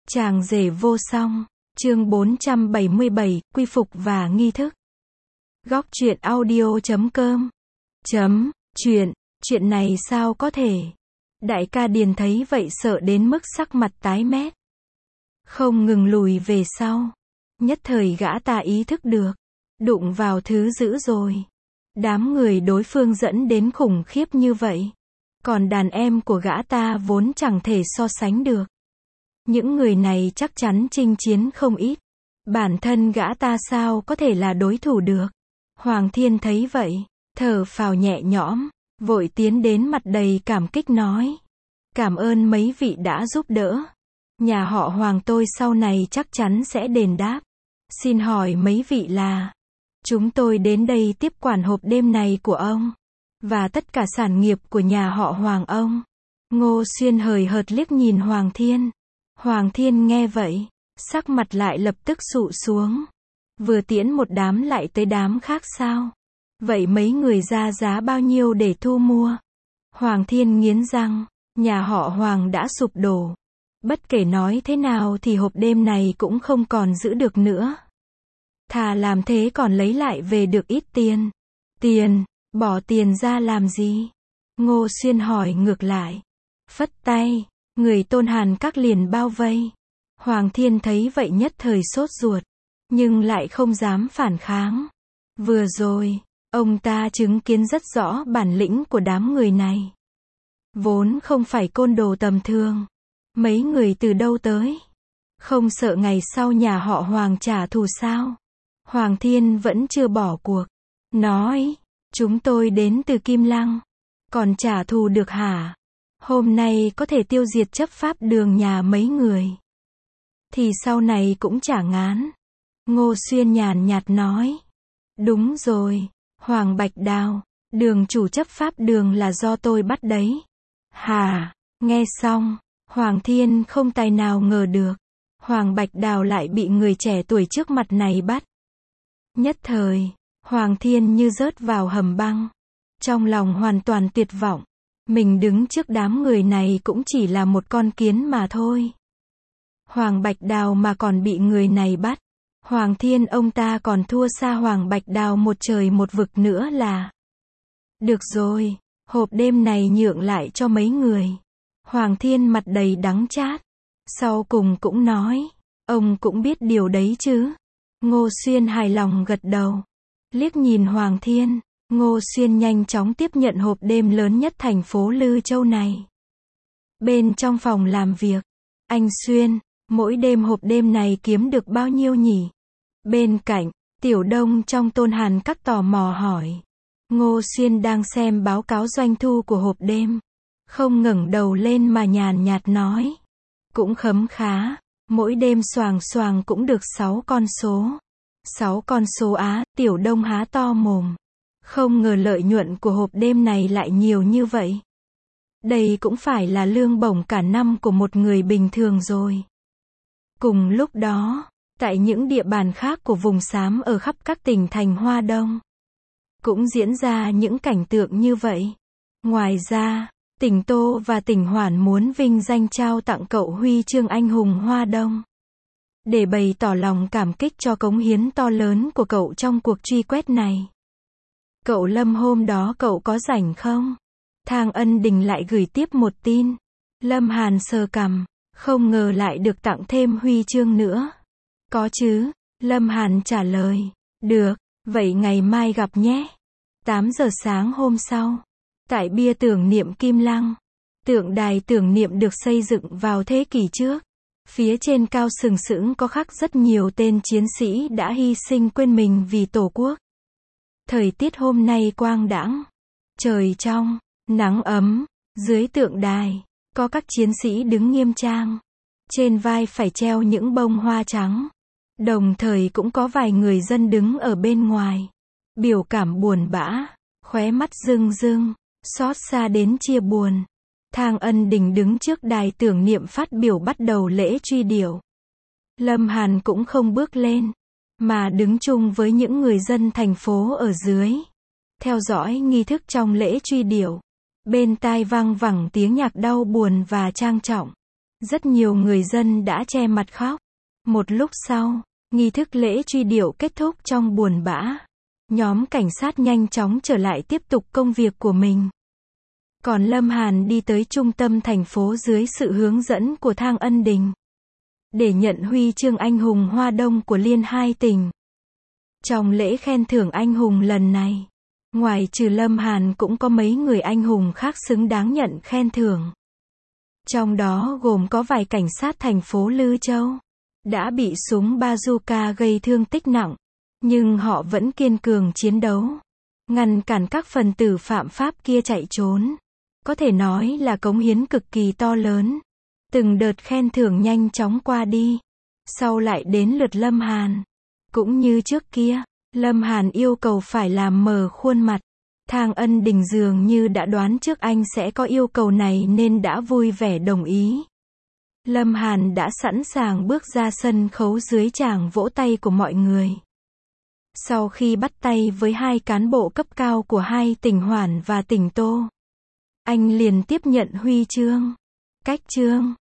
Chàng rể vô song, chương 477, quy phục và nghi thức. Góc truyện audio.com Chuyện này sao có thể? Đại ca Điền thấy vậy sợ đến mức sắc mặt tái mét. Không ngừng lùi về sau. Nhất thời gã ta ý thức được. Đụng vào thứ dữ rồi. Đám người đối phương dẫn đến khủng khiếp như vậy. Còn đàn em của gã ta vốn chẳng thể so sánh được. Những người này chắc chắn chinh chiến không ít. Bản thân gã ta sao có thể là đối thủ được. Hoàng Thiên thấy vậy, thở phào nhẹ nhõm, vội tiến đến mặt đầy cảm kích nói. Cảm ơn mấy vị đã giúp đỡ. Nhà họ Hoàng tôi sau này chắc chắn sẽ đền đáp. Xin hỏi mấy vị là? Chúng tôi đến đây tiếp quản hộp đêm này của ông. Và tất cả sản nghiệp của nhà họ Hoàng ông. Ngô Xuyên hời hợt liếc nhìn Hoàng Thiên. Hoàng Thiên nghe vậy, sắc mặt lại lập tức sụ xuống. Vừa tiễn một đám lại tới đám khác sao? Vậy mấy người ra giá bao nhiêu để thu mua? Hoàng Thiên nghiến răng, nhà họ Hoàng đã sụp đổ. Bất kể nói thế nào thì hộp đêm này cũng không còn giữ được nữa. Thà làm thế còn lấy lại về được ít tiền. Tiền, bỏ tiền ra làm gì? Ngô Xuyên hỏi ngược lại. Phất tay, người Tôn Hàn Các liền bao vây. Hoàng Thiên thấy vậy nhất thời sốt ruột, nhưng lại không dám phản kháng. Vừa rồi, ông ta chứng kiến rất rõ bản lĩnh của đám người này. Vốn không phải côn đồ tầm thường. Mấy người từ đâu tới? Không sợ ngày sau nhà họ Hoàng trả thù sao? Hoàng Thiên vẫn chưa bỏ cuộc. Nói, chúng tôi đến từ Kim Lăng. Còn trả thù được hả? Hôm nay có thể tiêu diệt chấp pháp đường nhà mấy người. Thì sau này cũng chả ngán. Ngô Xuyên nhàn nhạt nói. Đúng rồi, Hoàng Bạch Đào, đường chủ chấp pháp đường là do tôi bắt đấy. Hả? Nghe xong, Hoàng Thiên không tài nào ngờ được. Hoàng Bạch Đào lại bị người trẻ tuổi trước mặt này bắt. Nhất thời, Hoàng Thiên như rớt vào hầm băng. Trong lòng hoàn toàn tuyệt vọng. Mình đứng trước đám người này cũng chỉ là một con kiến mà thôi. Hoàng Bạch Đào mà còn bị người này bắt. Hoàng Thiên ông ta còn thua xa Hoàng Bạch Đào một trời một vực nữa là. Được rồi, hộp đêm này nhượng lại cho mấy người. Hoàng Thiên mặt đầy đắng chát. Sau cùng cũng nói, ông cũng biết điều đấy chứ. Ngô Xuyên hài lòng gật đầu. Liếc nhìn Hoàng Thiên, Ngô Xuyên nhanh chóng tiếp nhận hộp đêm lớn nhất thành phố Lư Châu này. Bên trong phòng làm việc, anh Xuyên, mỗi đêm hộp đêm này kiếm được bao nhiêu nhỉ? Bên cạnh, Tiểu Đông trong Tôn Hàn Các tò mò hỏi. Ngô Xuyên đang xem báo cáo doanh thu của hộp đêm. Không ngẩng đầu lên mà nhàn nhạt nói. Cũng khấm khá, mỗi đêm xoàng xoàng cũng được 6 con số. 6 con số á, Tiểu Đông há to mồm. Không ngờ lợi nhuận của hộp đêm này lại nhiều như vậy. Đây cũng phải là lương bổng cả năm của một người bình thường rồi. Cùng lúc đó, tại những địa bàn khác của vùng xám ở khắp các tỉnh thành Hoa Đông, cũng diễn ra những cảnh tượng như vậy. Ngoài ra, tỉnh Tô và tỉnh Hoản muốn vinh danh trao tặng cậu huy chương anh hùng Hoa Đông. Để bày tỏ lòng cảm kích cho cống hiến to lớn của cậu trong cuộc truy quét này. Cậu Lâm hôm đó cậu có rảnh không? Thang Ân Đình lại gửi tiếp một tin. Lâm Hàn sờ cằm, không ngờ lại được tặng thêm huy chương nữa. Có chứ, Lâm Hàn trả lời. Được, vậy ngày mai gặp nhé. 8 giờ sáng hôm sau, tại bia tưởng niệm Kim Lăng, tượng đài tưởng niệm được xây dựng vào thế kỷ trước. Phía trên cao sừng sững có khắc rất nhiều tên chiến sĩ đã hy sinh quên mình vì Tổ quốc. Thời tiết hôm nay quang đãng, trời trong, nắng ấm, dưới tượng đài, có các chiến sĩ đứng nghiêm trang. Trên vai phải treo những bông hoa trắng. Đồng thời cũng có vài người dân đứng ở bên ngoài. Biểu cảm buồn bã, khóe mắt rưng rưng, xót xa đến chia buồn. Thang Ân Đình đứng trước đài tưởng niệm phát biểu bắt đầu lễ truy điệu. Lâm Hàn cũng không bước lên, mà đứng chung với những người dân thành phố ở dưới. Theo dõi nghi thức trong lễ truy điệu. Bên tai vang vẳng tiếng nhạc đau buồn và trang trọng. Rất nhiều người dân đã che mặt khóc. Một lúc sau, nghi thức lễ truy điệu kết thúc trong buồn bã. Nhóm cảnh sát nhanh chóng trở lại tiếp tục công việc của mình. Còn Lâm Hàn đi tới trung tâm thành phố dưới sự hướng dẫn của Thang Ân Đình, để nhận huy chương anh hùng Hoa Đông của Liên Hai tỉnh. Trong lễ khen thưởng anh hùng lần này, ngoài trừ Lâm Hàn cũng có mấy người anh hùng khác xứng đáng nhận khen thưởng. Trong đó gồm có vài cảnh sát thành phố Lư Châu, đã bị súng bazooka gây thương tích nặng, nhưng họ vẫn kiên cường chiến đấu, ngăn cản các phần tử phạm pháp kia chạy trốn. Có thể nói là cống hiến cực kỳ to lớn. Từng đợt khen thưởng nhanh chóng qua đi. Sau lại đến lượt Lâm Hàn. Cũng như trước kia, Lâm Hàn yêu cầu phải làm mờ khuôn mặt. Thang Ân Đình dường như đã đoán trước anh sẽ có yêu cầu này nên đã vui vẻ đồng ý. Lâm Hàn đã sẵn sàng bước ra sân khấu dưới tràng vỗ tay của mọi người. Sau khi bắt tay với hai cán bộ cấp cao của hai tỉnh Hoản và tỉnh Tô, anh liền tiếp nhận huy chương. Cách chương